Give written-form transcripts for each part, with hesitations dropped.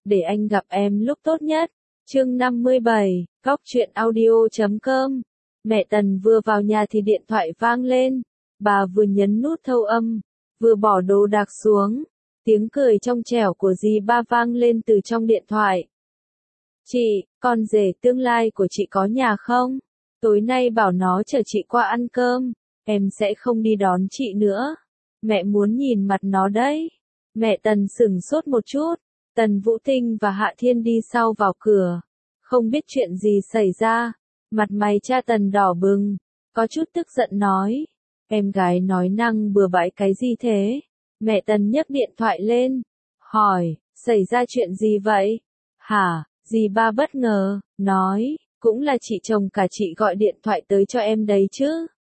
để anh gặp em lúc tốt nhất. Chương 57, Góc truyện audio.com. Mẹ Tần vừa vào nhà thì điện thoại vang lên. Bà vừa nhấn nút thâu âm, vừa bỏ đồ đạc xuống. Tiếng cười trong trẻo của dì ba vang lên từ trong điện thoại. Chị, con rể tương lai của chị có nhà không? Tối nay bảo nó chở chị qua ăn cơm, em sẽ không đi đón chị nữa. Mẹ muốn nhìn mặt nó đấy. Mẹ Tần sửng sốt một chút. Tần Vũ Tinh và Hạ Thiên đi sau vào cửa. Không biết chuyện gì xảy ra. Mặt mày cha Tần đỏ bừng. Có chút tức giận nói. Em gái nói năng bừa bãi cái gì thế? Mẹ Tần nhấc điện thoại lên. Hỏi, xảy ra chuyện gì vậy? Hả? Dì ba bất ngờ, nói, cũng là chị chồng cả chị gọi điện thoại tới cho em đấy chứ.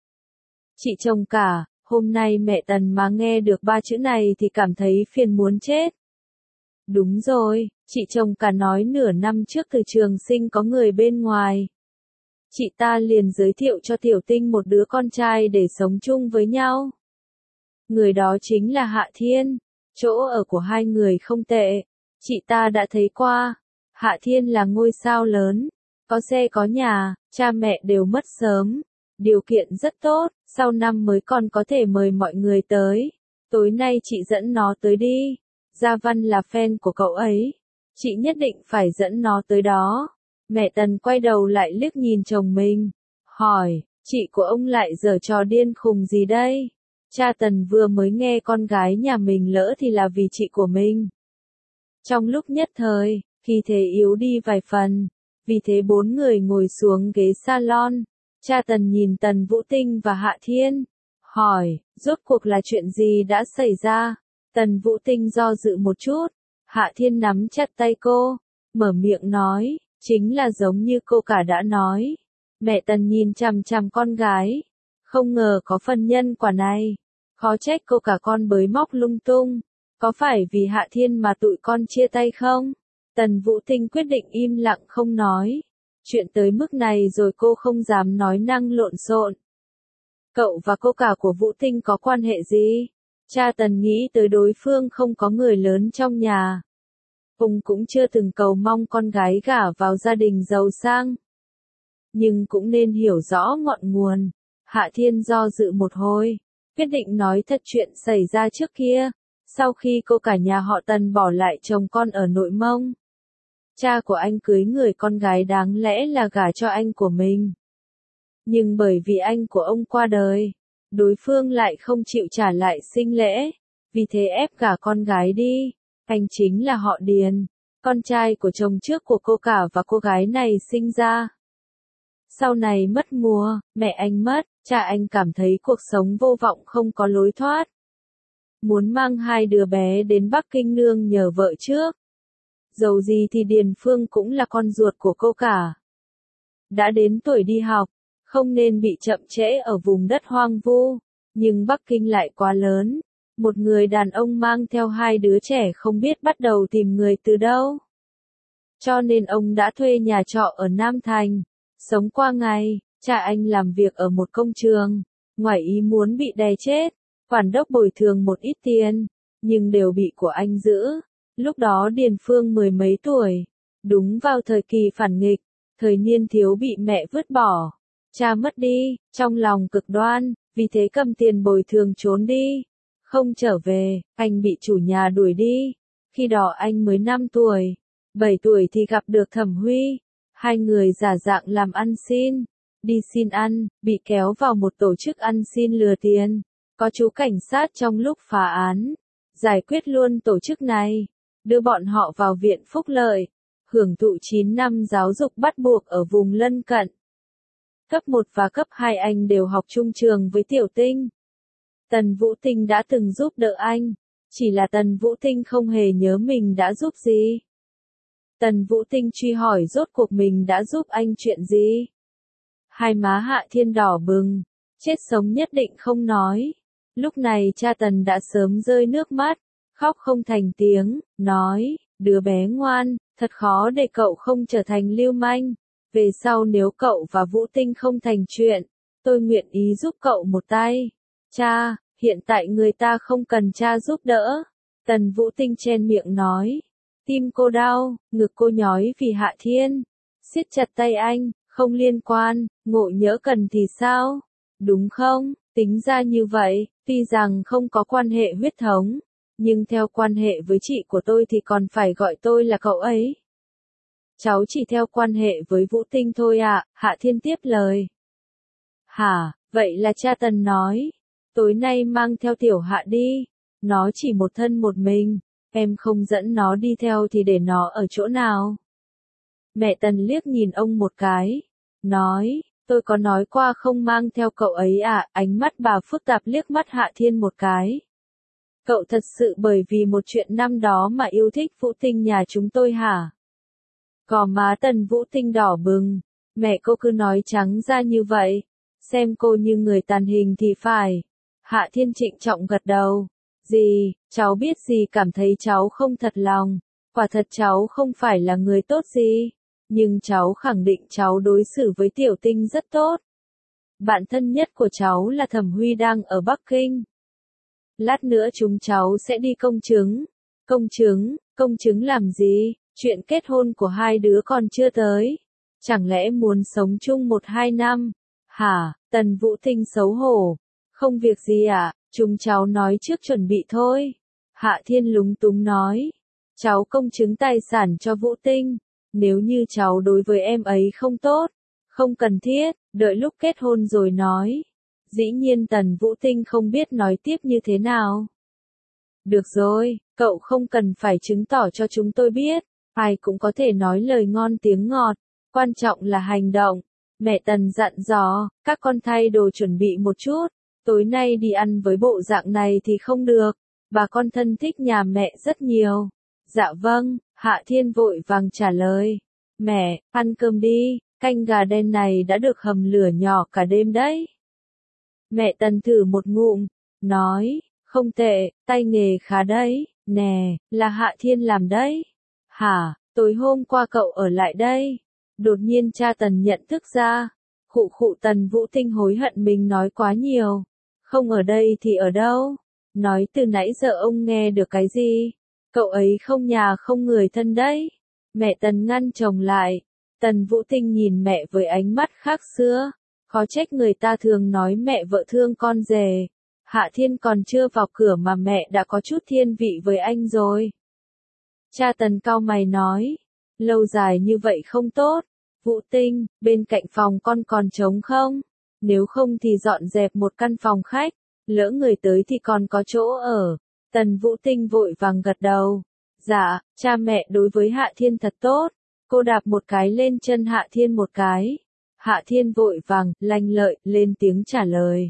Chị chồng cả, hôm nay mẹ Tần mà nghe được ba chữ này thì cảm thấy phiền muốn chết. Đúng rồi, chị chồng cả nói nửa năm trước từ trường sinh có người bên ngoài. Chị ta liền giới thiệu cho Tiểu Tinh một đứa con trai để sống chung với nhau. Người đó chính là Hạ Thiên, chỗ ở của hai người không tệ, chị ta đã thấy qua. Hạ Thiên là ngôi sao lớn, có xe có nhà, cha mẹ đều mất sớm, điều kiện rất tốt, sau năm mới còn có thể mời mọi người tới. Tối nay chị dẫn nó tới đi, Gia Văn là fan của cậu ấy, chị nhất định phải dẫn nó tới đó. Mẹ Tần quay đầu lại liếc nhìn chồng mình, hỏi, chị của ông lại giở trò điên khùng gì đây? Cha Tần vừa mới nghe con gái nhà mình lỡ thì là vì chị của mình. Trong lúc nhất thời, khí thế yếu đi vài phần, vì thế bốn người ngồi xuống ghế salon. Cha Tần nhìn Tần Vũ Tinh và Hạ Thiên, hỏi, rốt cuộc là chuyện gì đã xảy ra? Tần Vũ Tinh do dự một chút, Hạ Thiên nắm chặt tay cô, mở miệng nói, chính là giống như cô cả đã nói. Mẹ Tần nhìn chằm chằm con gái, không ngờ có phần nhân quả này, khó trách cô cả con bới móc lung tung, có phải vì Hạ Thiên mà tụi con chia tay không? Tần Vũ Tinh quyết định im lặng không nói. Chuyện tới mức này rồi cô không dám nói năng lộn xộn. Cậu và cô cả của Vũ Tinh có quan hệ gì? Cha Tần nghĩ tới đối phương không có người lớn trong nhà. Ông cũng chưa từng cầu mong con gái gả vào gia đình giàu sang. Nhưng cũng nên hiểu rõ ngọn nguồn. Hạ Thiên do dự một hồi, quyết định nói thật chuyện xảy ra trước kia. Sau khi cô cả nhà họ Tần bỏ lại chồng con ở Nội Mông. Cha của anh cưới người con gái đáng lẽ là gả cho anh của mình. Nhưng bởi vì anh của ông qua đời, đối phương lại không chịu trả lại sinh lễ, vì thế ép gả con gái đi. Anh chính là họ Điền, con trai của chồng trước của cô cả và cô gái này sinh ra. Sau này mất mùa, mẹ anh mất, cha anh cảm thấy cuộc sống vô vọng không có lối thoát. Muốn mang hai đứa bé đến Bắc Kinh nương nhờ vợ trước. Dầu gì thì Điền Phương cũng là con ruột của cô cả. Đã đến tuổi đi học, không nên bị chậm trễ ở vùng đất hoang vu, nhưng Bắc Kinh lại quá lớn. Một người đàn ông mang theo hai đứa trẻ không biết bắt đầu tìm người từ đâu. Cho nên ông đã thuê nhà trọ ở Nam Thành, sống qua ngày. Cha anh làm việc ở một công trường, ngoài ý muốn bị đè chết, quản đốc bồi thường một ít tiền, nhưng đều bị của anh giữ. Lúc đó Điền Phương mười mấy tuổi, đúng vào thời kỳ phản nghịch, thời niên thiếu bị mẹ vứt bỏ, cha mất đi, trong lòng cực đoan, vì thế cầm tiền bồi thường trốn đi, không trở về, anh bị chủ nhà đuổi đi, khi đó anh mới 5 tuổi, 7 tuổi thì gặp được Thẩm Huy, hai người giả dạng làm ăn xin, đi xin ăn, bị kéo vào một tổ chức ăn xin lừa tiền, có chú cảnh sát trong lúc phá án, giải quyết luôn tổ chức này. Đưa bọn họ vào viện phúc lợi, hưởng thụ 9 năm giáo dục bắt buộc ở vùng lân cận. Cấp 1 và cấp 2 anh đều học chung trường với Tiểu Tinh. Tần Vũ Tinh đã từng giúp đỡ anh, chỉ là Tần Vũ Tinh không hề nhớ mình đã giúp gì. Tần Vũ Tinh truy hỏi rốt cuộc mình đã giúp anh chuyện gì. Hai má Hạ Thiên đỏ bừng, chết sống nhất định không nói. Lúc này cha Tần đã sớm rơi nước mắt. Khóc không thành tiếng, nói, đứa bé ngoan, thật khó để cậu không trở thành lưu manh. Về sau nếu cậu và Vũ Tinh không thành chuyện, tôi nguyện ý giúp cậu một tay. Cha, hiện tại người ta không cần cha giúp đỡ. Tần Vũ Tinh chen miệng nói. Tim cô đau, ngực cô nhói vì Hạ Thiên. Siết chặt tay anh, không liên quan, ngộ nhỡ cần thì sao? Đúng không? Tính ra như vậy, tuy rằng không có quan hệ huyết thống, nhưng theo quan hệ với chị của tôi thì còn phải gọi tôi là cậu ấy. Cháu chỉ theo quan hệ với Vũ Tinh thôi ạ, Hạ Thiên tiếp lời. Hả, vậy là cha Tần nói, tối nay mang theo Tiểu Hạ đi, nó chỉ một thân một mình, em không dẫn nó đi theo thì để nó ở chỗ nào? Mẹ Tần liếc nhìn ông một cái, nói, tôi có nói qua không mang theo cậu ấy à, ánh mắt bà phức tạp liếc mắt Hạ Thiên một cái. Cậu thật sự bởi vì một chuyện năm đó mà yêu thích Vũ Tinh nhà chúng tôi hả? Gò má Tần Vũ Tinh đỏ bừng, mẹ cô cứ nói trắng ra như vậy, xem cô như người tàn hình thì phải. Hạ Thiên trịnh trọng gật đầu, gì, cháu biết gì cảm thấy cháu không thật lòng, quả thật cháu không phải là người tốt gì, nhưng cháu khẳng định cháu đối xử với Tiểu Tinh rất tốt. Bạn thân nhất của cháu là Thẩm Huy đang ở Bắc Kinh. Lát nữa chúng cháu sẽ đi công chứng. Công chứng làm gì? Chuyện kết hôn của hai đứa còn chưa tới. Chẳng lẽ muốn sống chung 1-2 năm? Hả? Tần Vũ Tinh xấu hổ. Không việc gì ạ, chúng cháu nói trước chuẩn bị thôi. Hạ Thiên lúng túng nói. Cháu công chứng tài sản cho Vũ Tinh. Nếu như cháu đối với em ấy không tốt, không cần thiết, đợi lúc kết hôn rồi nói. Dĩ nhiên Tần Vũ Tinh không biết nói tiếp như thế nào. Được rồi, cậu không cần phải chứng tỏ cho chúng tôi biết, ai cũng có thể nói lời ngon tiếng ngọt, quan trọng là hành động. Mẹ Tần dặn dò, các con thay đồ chuẩn bị một chút, tối nay đi ăn với bộ dạng này thì không được, bà con thân thích nhà mẹ rất nhiều. Dạ vâng, Hạ Thiên vội vàng trả lời. Mẹ, ăn cơm đi, canh gà đen này đã được hầm lửa nhỏ cả đêm đấy. Mẹ Tần thử một ngụm, nói, không tệ, tay nghề khá đấy, nè, là Hạ Thiên làm đấy. Hả, tối hôm qua cậu ở lại đây. Đột nhiên cha Tần nhận thức ra. Khụ Tần Vũ Tinh hối hận mình nói quá nhiều. Không ở đây thì ở đâu? Nói từ nãy giờ ông nghe được cái gì? Cậu ấy không nhà không người thân đấy. Mẹ Tần ngăn chồng lại. Tần Vũ Tinh nhìn mẹ với ánh mắt khác xưa. Khó trách người ta thường nói mẹ vợ thương con rể. Hạ Thiên còn chưa vào cửa mà mẹ đã có chút thiên vị với anh rồi. Cha Tần cau mày nói. Lâu dài như vậy không tốt. Vũ Tinh, bên cạnh phòng con còn trống không? Nếu không thì dọn dẹp một căn phòng khách. Lỡ người tới thì còn có chỗ ở. Tần Vũ Tinh vội vàng gật đầu. Dạ, cha mẹ đối với Hạ Thiên thật tốt. Cô đạp một cái lên chân Hạ Thiên một cái. Hạ Thiên vội vàng, lanh lợi, lên tiếng trả lời.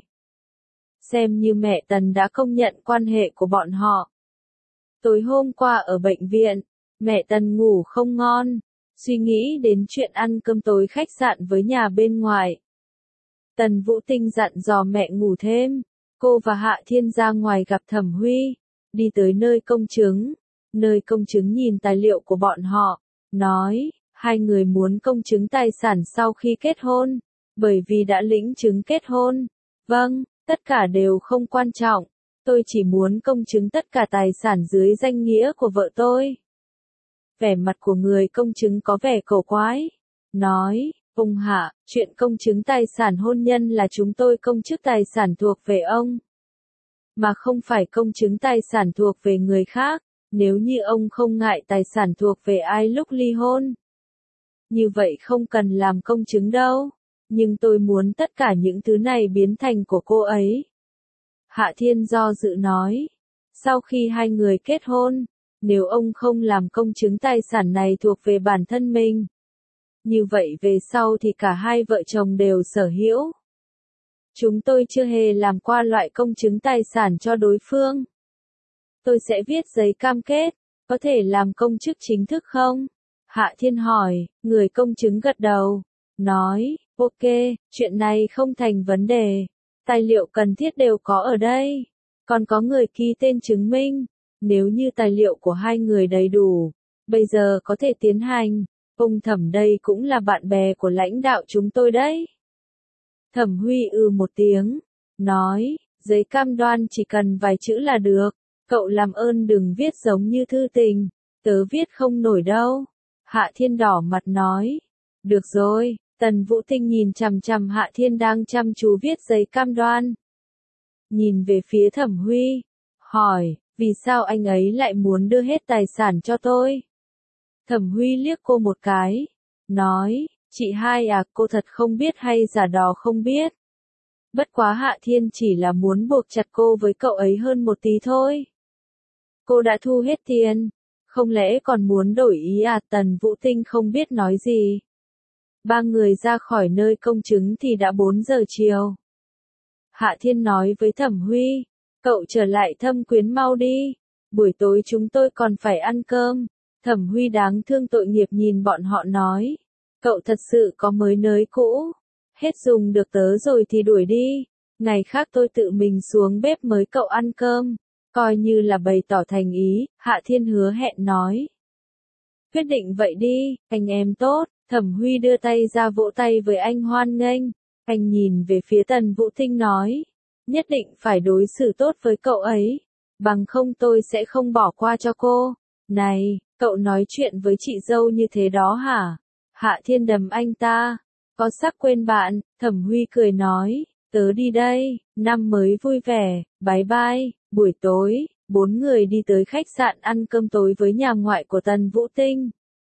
Xem như mẹ Tần đã công nhận quan hệ của bọn họ. Tối hôm qua ở bệnh viện, mẹ Tần ngủ không ngon, suy nghĩ đến chuyện ăn cơm tối khách sạn với nhà bên ngoài. Tần Vũ Tinh dặn dò mẹ ngủ thêm, cô và Hạ Thiên ra ngoài gặp Thẩm Huy, đi tới nơi công chứng. Nơi công chứng nhìn tài liệu của bọn họ, nói, hai người muốn công chứng tài sản sau khi kết hôn, bởi vì đã lĩnh chứng kết hôn. Vâng, tất cả đều không quan trọng, tôi chỉ muốn công chứng tất cả tài sản dưới danh nghĩa của vợ tôi. Vẻ mặt của người công chứng có vẻ cổ quái, nói, ông Hạ, chuyện công chứng tài sản hôn nhân là chúng tôi công chứng tài sản thuộc về ông, mà không phải công chứng tài sản thuộc về người khác, nếu như ông không ngại tài sản thuộc về ai lúc ly hôn. Như vậy không cần làm công chứng đâu, nhưng tôi muốn tất cả những thứ này biến thành của cô ấy. Hạ Thiên do dự nói, sau khi hai người kết hôn, nếu ông không làm công chứng tài sản này thuộc về bản thân mình, như vậy về sau thì cả hai vợ chồng đều sở hữu. Chúng tôi chưa hề làm qua loại công chứng tài sản cho đối phương. Tôi sẽ viết giấy cam kết, có thể làm công chức chính thức không? Hạ Thiên hỏi, người công chứng gật đầu, nói, ok, chuyện này không thành vấn đề. Tài liệu cần thiết đều có ở đây. Còn có người ký tên chứng minh. Nếu như tài liệu của hai người đầy đủ, bây giờ có thể tiến hành. Ông Thẩm đây cũng là bạn bè của lãnh đạo chúng tôi đấy. Thẩm Huy một tiếng, nói, giấy cam đoan chỉ cần vài chữ là được. Cậu làm ơn đừng viết giống như thư tình. tớ viết không nổi đâu. Hạ Thiên đỏ mặt nói. Được rồi, Tần Vũ Tinh nhìn chằm chằm Hạ Thiên đang chăm chú viết giấy cam đoan. Nhìn về phía Thẩm Huy, hỏi, vì sao anh ấy lại muốn đưa hết tài sản cho tôi? Thẩm Huy liếc cô một cái, nói, chị hai à, cô thật không biết hay giả đò không biết. Bất quá Hạ Thiên chỉ là muốn buộc chặt cô với cậu ấy hơn một tí thôi. Cô đã thu hết tiền, không lẽ còn muốn đổi ý à? Tần Vũ Tinh không biết nói gì. Ba người ra khỏi nơi công chứng thì đã 4 giờ chiều. Hạ Thiên nói với Thẩm Huy, cậu trở lại Thâm Quyến mau đi, buổi tối chúng tôi còn phải ăn cơm. Thẩm Huy đáng thương tội nghiệp nhìn bọn họ nói, cậu thật sự có mới nới cũ, hết dùng được tớ rồi thì đuổi đi, ngày khác tôi tự mình xuống bếp mời cậu ăn cơm, coi như là bày tỏ thành ý. Hạ Thiên hứa hẹn nói, quyết định vậy đi, anh em tốt. Thẩm Huy đưa tay ra vỗ tay với anh hoan nghênh, anh nhìn về phía Tần Vũ Tinh nói, nhất định phải đối xử tốt với cậu ấy, bằng không tôi sẽ không bỏ qua cho cô. Này, cậu nói chuyện với chị dâu như thế đó hả? Hạ Thiên đầm anh ta, có sắc quên bạn. Thẩm Huy cười nói, tớ đi đây, năm mới vui vẻ, bye bye. Buổi tối, 4 người đi tới khách sạn ăn cơm tối với nhà ngoại của Tần Vũ Tinh.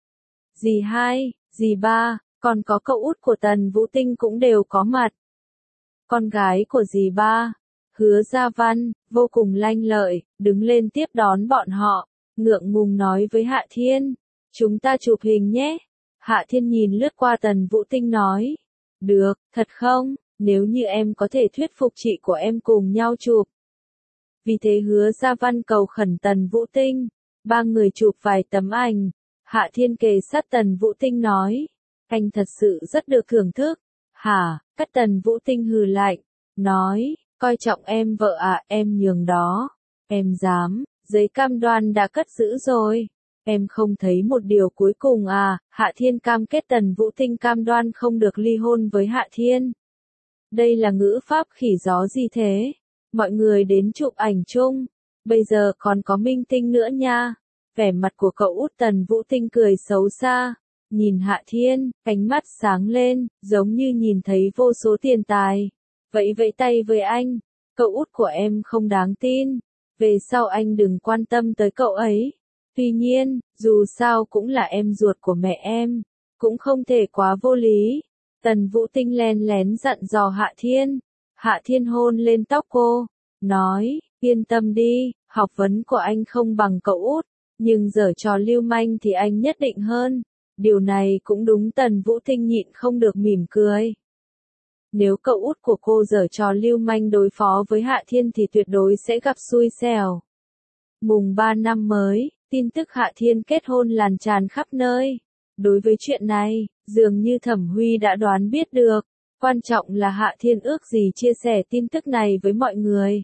Dì hai, dì ba, còn có cậu út của Tần Vũ Tinh cũng đều có mặt. Con gái của dì ba, Hứa Gia Văn, vô cùng lanh lợi, đứng lên tiếp đón bọn họ, ngượng ngùng nói với Hạ Thiên, chúng ta chụp hình nhé. Hạ Thiên nhìn lướt qua Tần Vũ Tinh nói, được, thật không, nếu như em có thể thuyết phục chị của em cùng nhau chụp. Vì thế Hứa Gia Văn cầu khẩn Tần Vũ Tinh, ba người chụp vài tấm ảnh. Hạ Thiên kề sát Tần Vũ Tinh nói, anh thật sự rất được thưởng thức. Hả? Các Tần Vũ Tinh hừ lạnh, nói, coi trọng em vợ à, em nhường đó. Em dám, giấy cam đoan đã cất giữ rồi. Em không thấy một điều cuối cùng à? Hạ Thiên cam kết Tần Vũ Tinh cam đoan không được ly hôn với Hạ Thiên. Đây là ngữ pháp khỉ gió gì thế? Mọi người đến chụp ảnh chung. Bây giờ còn có minh tinh nữa nha. Vẻ mặt của cậu út Tần Vũ Tinh cười xấu xa, nhìn Hạ Thiên, ánh mắt sáng lên, giống như nhìn thấy vô số tiền tài. Vẫy vẫy tay với anh, cậu út của em không đáng tin, về sau anh đừng quan tâm tới cậu ấy. Tuy nhiên, dù sao cũng là em ruột của mẹ em, cũng không thể quá vô lý. Tần Vũ Tinh len lén dặn dò Hạ Thiên. Hạ Thiên hôn lên tóc cô, nói, yên tâm đi, học vấn của anh không bằng cậu út. Nhưng giở trò lưu manh thì anh nhất định hơn. Điều này cũng đúng. Tần Vũ Tinh nhịn không được mỉm cười. Nếu cậu út của cô giở trò lưu manh đối phó với Hạ Thiên thì tuyệt đối sẽ gặp xui xẻo. Mùng 3 năm mới, tin tức Hạ Thiên kết hôn lan tràn khắp nơi. Đối với chuyện này, dường như Thẩm Huy đã đoán biết được. Quan trọng là Hạ Thiên ước gì chia sẻ tin tức này với mọi người.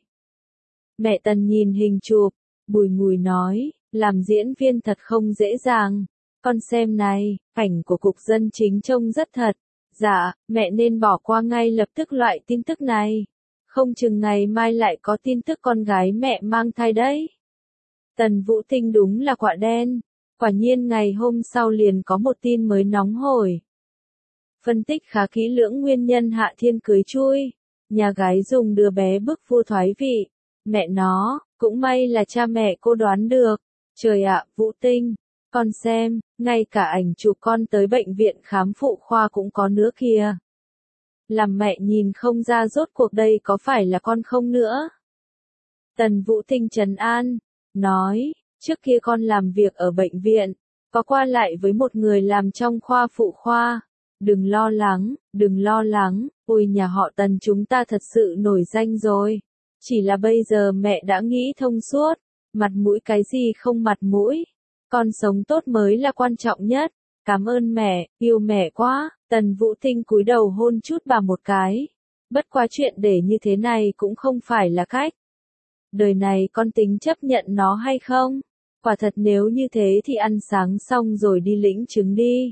Mẹ Tần nhìn hình chụp, bùi ngùi nói, làm diễn viên thật không dễ dàng. Con xem này, ảnh của cục dân chính trông rất thật. Dạ, mẹ nên bỏ qua ngay lập tức loại tin tức này. Không chừng ngày mai lại có tin tức con gái mẹ mang thai đấy. Tần Vũ Tinh đúng là quả đen. Quả nhiên ngày hôm sau liền có một tin mới nóng hổi. Phân tích khá kỹ lưỡng nguyên nhân Hạ Thiên cưới chui. Nhà gái dùng đứa bé bức vua thoái vị. Mẹ nó, cũng may là cha mẹ cô đoán được. Trời ạ, Vũ Tinh, con xem, ngay cả ảnh chụp con tới bệnh viện khám phụ khoa cũng có nữa kìa. Làm mẹ nhìn không ra rốt cuộc đây có phải là con không nữa. Tần Vũ Tinh trấn an, nói, trước kia con làm việc ở bệnh viện, có qua lại với một người làm trong khoa phụ khoa. Đừng lo lắng, ôi nhà họ Tần chúng ta thật sự nổi danh rồi. Chỉ là bây giờ mẹ đã nghĩ thông suốt, mặt mũi cái gì không mặt mũi. Con sống tốt mới là quan trọng nhất. Cảm ơn mẹ, yêu mẹ quá. Tần Vũ Tinh cúi đầu hôn chút bà một cái. Bất quá chuyện để như thế này cũng không phải là cách. Đời này con tính chấp nhận nó hay không? Quả thật nếu như thế thì ăn sáng xong rồi đi lĩnh chứng đi.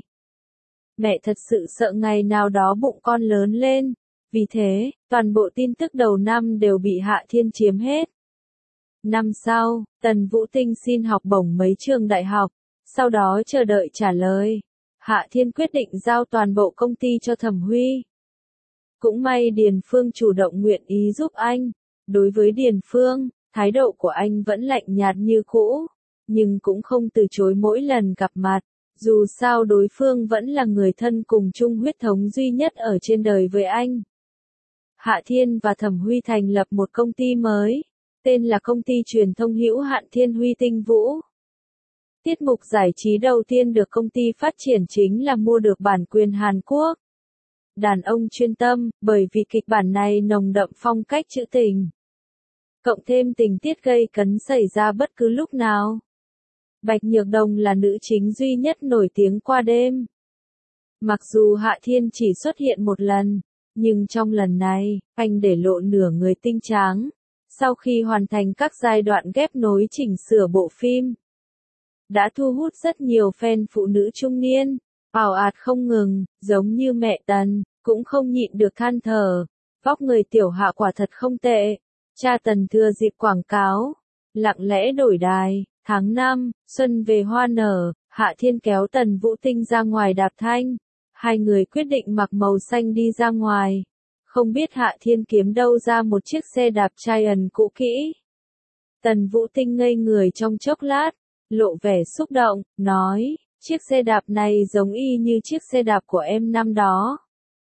Mẹ thật sự sợ ngày nào đó bụng con lớn lên. Vì thế, toàn bộ tin tức đầu năm đều bị Hạ Thiên chiếm hết. Năm sau, Tần Vũ Tinh xin học bổng mấy trường đại học. sau đó chờ đợi trả lời. Hạ Thiên quyết định giao toàn bộ công ty cho Thẩm Huy. Cũng may Điền Phương chủ động nguyện ý giúp anh. Đối với Điền Phương, thái độ của anh vẫn lạnh nhạt như cũ, nhưng cũng không từ chối mỗi lần gặp mặt. Dù sao đối phương vẫn là người thân cùng chung huyết thống duy nhất ở trên đời với anh. Hạ Thiên và Thẩm Huy thành lập một công ty mới, tên là Công ty Truyền thông hữu hạn Thiên Huy Tinh Vũ. Tiết mục giải trí đầu tiên được công ty phát triển chính là mua được bản quyền Hàn Quốc. Đàn ông chuyên tâm, bởi vì kịch bản này nồng đậm phong cách trữ tình. Cộng thêm tình tiết gây cấn xảy ra bất cứ lúc nào. Bạch Nhược Đồng là nữ chính duy nhất nổi tiếng qua đêm. Mặc dù Hạ Thiên chỉ xuất hiện một lần, nhưng trong lần này, anh để lộ nửa người tinh tráng. Sau khi hoàn thành các giai đoạn ghép nối chỉnh sửa bộ phim, đã thu hút rất nhiều fan phụ nữ trung niên, ào ạt không ngừng, giống như mẹ Tần, cũng không nhịn được than thở. Vóc người tiểu Hạ quả thật không tệ. Cha Tần thừa dịp quảng cáo, lặng lẽ đổi đài. Tháng 5, xuân về hoa nở, Hạ Thiên kéo Tần Vũ Tinh ra ngoài đạp thanh. Hai người quyết định mặc màu xanh đi ra ngoài. Không biết Hạ Thiên kiếm đâu ra một chiếc xe đạp Giant cũ kỹ. Tần Vũ Tinh ngây người trong chốc lát, lộ vẻ xúc động, nói, chiếc xe đạp này giống y như chiếc xe đạp của em năm đó.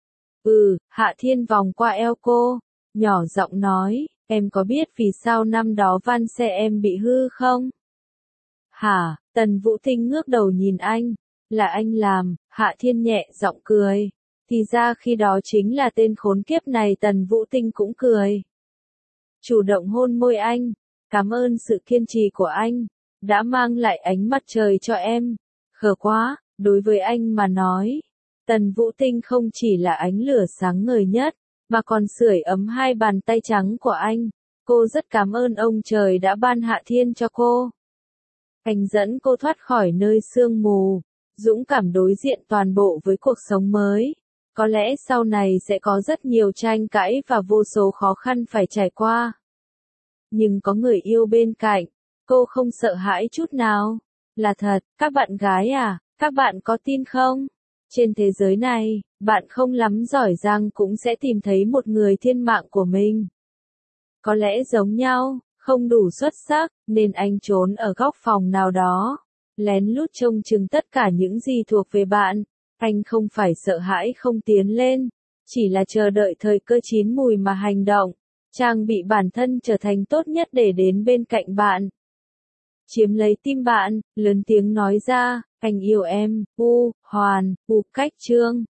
Hạ Thiên vòng qua eo cô, nhỏ giọng nói, em có biết vì sao năm đó van xe em bị hư không? Hả? Tần Vũ Tinh ngước đầu nhìn anh, là anh làm. Hạ Thiên nhẹ giọng cười. Thì ra khi đó chính là tên khốn kiếp này. Tần Vũ Tinh cũng cười. Chủ động hôn môi anh. Cảm ơn sự kiên trì của anh, đã mang lại ánh mặt trời cho em. Khờ quá, đối với anh mà nói, Tần Vũ Tinh không chỉ là ánh lửa sáng ngời nhất, mà còn sưởi ấm hai bàn tay trắng của anh. Cô rất cảm ơn ông trời đã ban Hạ Thiên cho cô. Anh dẫn cô thoát khỏi nơi sương mù, dũng cảm đối diện toàn bộ với cuộc sống mới. Có lẽ sau này sẽ có rất nhiều tranh cãi và vô số khó khăn phải trải qua. Nhưng có người yêu bên cạnh, cô không sợ hãi chút nào. Là thật, các bạn gái à, các bạn có tin không? Trên thế giới này, bạn không lắm giỏi giang cũng sẽ tìm thấy một người thiên mạng của mình. Có lẽ giống nhau, không đủ xuất sắc, nên anh trốn ở góc phòng nào đó, lén lút trông chừng tất cả những gì thuộc về bạn. Anh không phải sợ hãi không tiến lên, chỉ là chờ đợi thời cơ chín mùi mà hành động, trang bị bản thân trở thành tốt nhất để đến bên cạnh bạn. Chiếm lấy tim bạn, lớn tiếng nói ra, anh yêu em, Cách Chương.